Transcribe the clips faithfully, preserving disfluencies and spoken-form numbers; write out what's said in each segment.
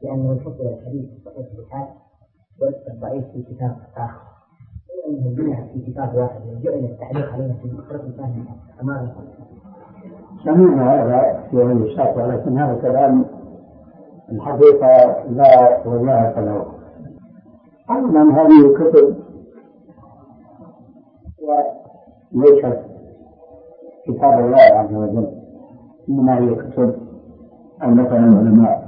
لأنه يفضل الحديث الصحيح في كتاب والضعيف في كتاب آخر، لأنه جمع في كتاب واحد وجعل التعليق علينا في مخرج ثاني أمامه. سمعنا هذا في هذه الشرطة، لكن هذا كلام الحقيقة لا وجاهة له. أولا هذه الكتب وليست كتاب الله عز وجل، إنما هي كتب ألفها العلماء.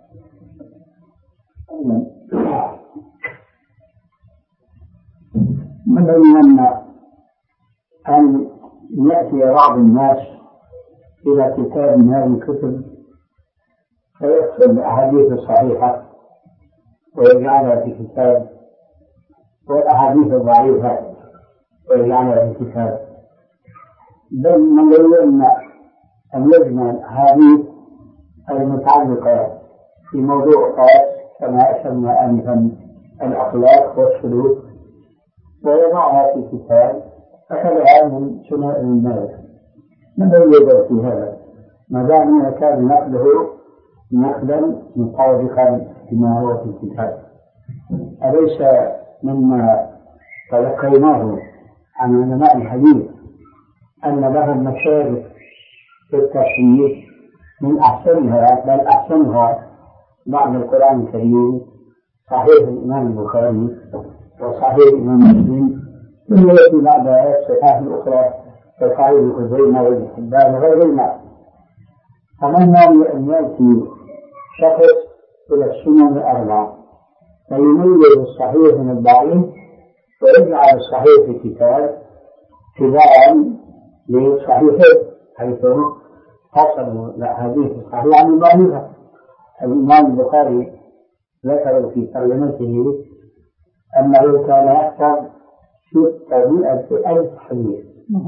من بين أن يأتي بعض الناس إلى كتاب من هذه الكتب فيكتب الأحاديث الصحيحة ويجعلها في كتاب، والأحاديث الضعيفة ويجعلها في كتاب، بل من بين أن يجمع الأحاديث المتعلقة في موضوع خاص كما أشرنا آنفا الأخلاق والسلوك ويضعها في كتاب أخذها من سنة الناس. من يجب في هذا ما دام كان نقله نقلا مطابقا لما هو في الكتاب؟ أليس مما تلقيناه عن علماء الحديث أن لهم مشارف في التصنيف من أحسنها بل أحسنها بعد القرآن الكريم صحيح الإمام البخاري وصحيح الإمام مسلم، ثم يأتي بعدها الصحاح الأخرى كصحيح ابن خزيمة وابن حبان وغيرهما. فمن مانع أن يأتي شخص إلى السنن الأربعة فيميز الصحيح من الضعيف ويجعل الصحيح في كتاب تباعا للصحيحين، حيث حصلوا الأحاديث الصحيحة عن الضعيفة. الإمام البخاري ذكر في ترجمته أنه كان يحفظ ستمائة ألف حديث،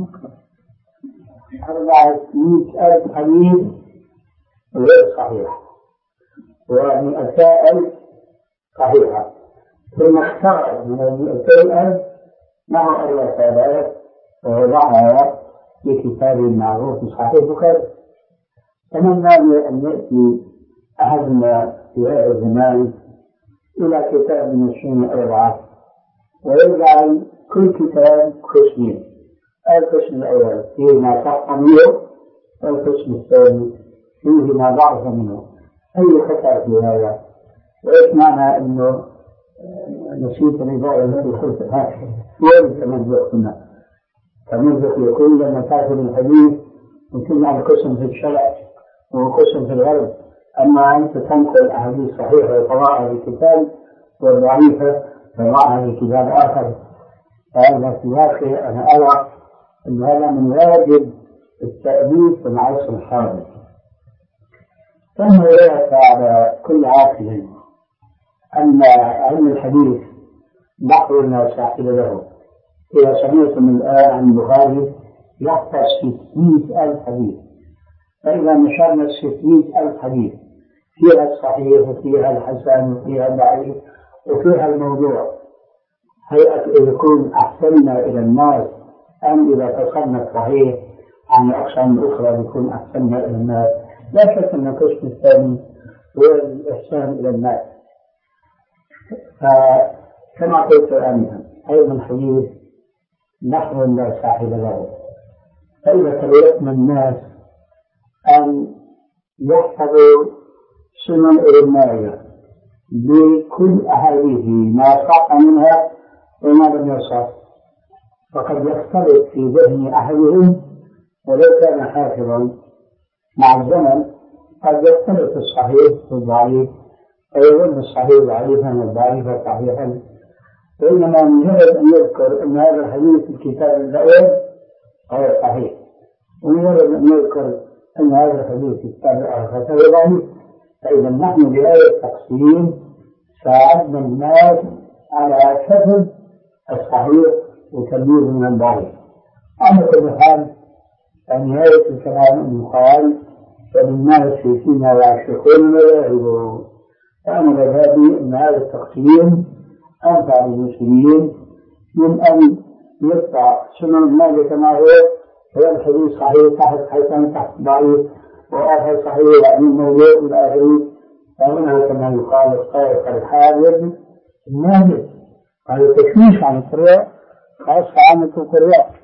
أربعمائة ألف حديث غير صحيح ومئتي ألف صحيحة، ثم اختار من المئتي ألف مع الرسالات ووضعها في كتاب معروف صحيح البخاري. فمن مانع أن يأتي أحدنا في هذا الزمان إلى كتاب من السنن الأربعة ويجعل كل كتاب قسمين، القسم الأول فيه ما صح منه والقسم الثاني فيه ما ضعف منه. أي خطأ في هذا؟ وإيش معنى أنه نسيت الإضاءة التي قلتها وين تمزق هنا؟ تمزق يكون لما تأخذ الحديث وتجعل قسم في الشرع وقسم في الغرب، أما أنت تنقل أحاديث صحيحة وتضعها في كتاب والضعيفة تضعها في كتاب آخر. فهذا في واقع أنا أرى أن هذا من واجب التأديب في العصر الحاضر. ثم يأتي على كل عاقل أن علم الحديث بحر لا ساحل له. إذا سمعتم الآن عن البخاري يحفظ ستمائة ألف حديث، فإذا نشرنا ستمائة ألف حديث فيها الصحيح وفيها الحسن وفيها الضعيف وفيها الموضوع، هيئة يكون أحسننا إلى الناس أم إذا تصنف صحيح عن الأقسام الأخرى يكون أحسننا إلى الناس؟ لا شك أن القسم الثاني هو الإحسان إلى الناس. فكما قلت آنفا علم الحديث نحو لا ساحل له. فإذا تبعتنا الناس أن يحفظوا سنن الرماية بكل أحاديث ما صح منها وما لم يصح، فقد يختلط في ذهن أحدهم ولو كان حافظا مع الزمن قد يختلط الصحيح والضعيف ويظن الصحيح ضعيفا والضعيف صحيحا. وإنما مجرد أن يذكر أن هذا الحديث في الكتاب الأول غير صحيح، ومجرد أن يذكر أن هذا الحديث في الكتاب الآخر فهو ضعيف. فإذا نحن بهذا التقسيم ساعدنا الناس على حفظ الصحيح وتمييز من الضعيف. على كل حال نهاية الكلام أن قال فللناس فيما يعشقون ويعرضون. فأنا مذهبي أن هذا التقسيم أنفع للمسلمين من أن يقطع سنن المال كما هو هو الحديث صحيح تحت حسن تحت ضعيف وآخر صحيح يعني موضوع إلى آخره، فهنا كما يقال الطائف الحاذر النادر، قالوا التشويش عن القراء خاصة عامة القراء.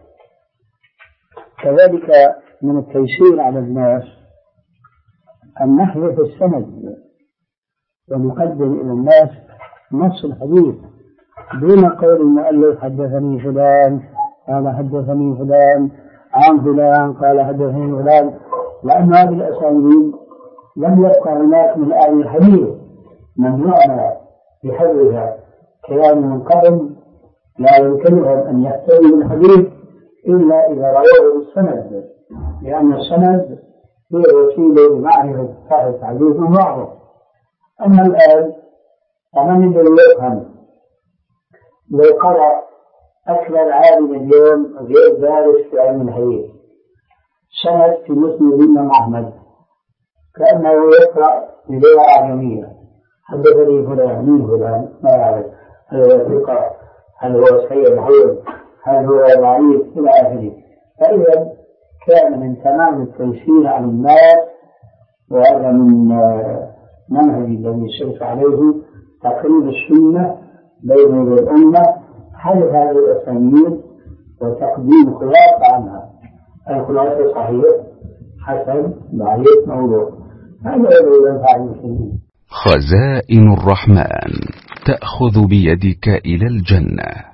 كذلك من التيسير على الناس أن نحذف السند ونقدم إلى الناس نص الحديث دون قول المؤلف حدثني فلان قال حدثني فلان عن فلان قال حدثني فلان، لأن هذه الأسانيد لم يبقى هناك من أهل الحديث من يعنى بحفظها كلام من قبل لا يمكنهم أن يحتوي الحديث إلا إذا رواه بالسند، لأن السند هي وسيلة لمعرفة صحة الحديث من بعضه. أما الآن فمن الذي يفهم لو قرأ أكبر عالم اليوم غير دارس في علم الحديث سند في مسند الإمام أحمد كأنه يقرأ بلغة أعجمية، حدثني فلان من فلان ما يعرف هل هو ثقة هل هو صحيح الحديث هل هو ضعيف إلى آخره. فإذا كان من تمام التيسير على الناس، وهذا من منهج الذي سرت عليه تقريب السنة بين الأمة حذف هذه الأسانيد وتقديم خلاصة عنها، الخلاصة صحيح حسن ضعيف موضوع، هذا الذي ينفع المسلمين. خزائن الرحمن تأخذ بيدك إلى الجنة.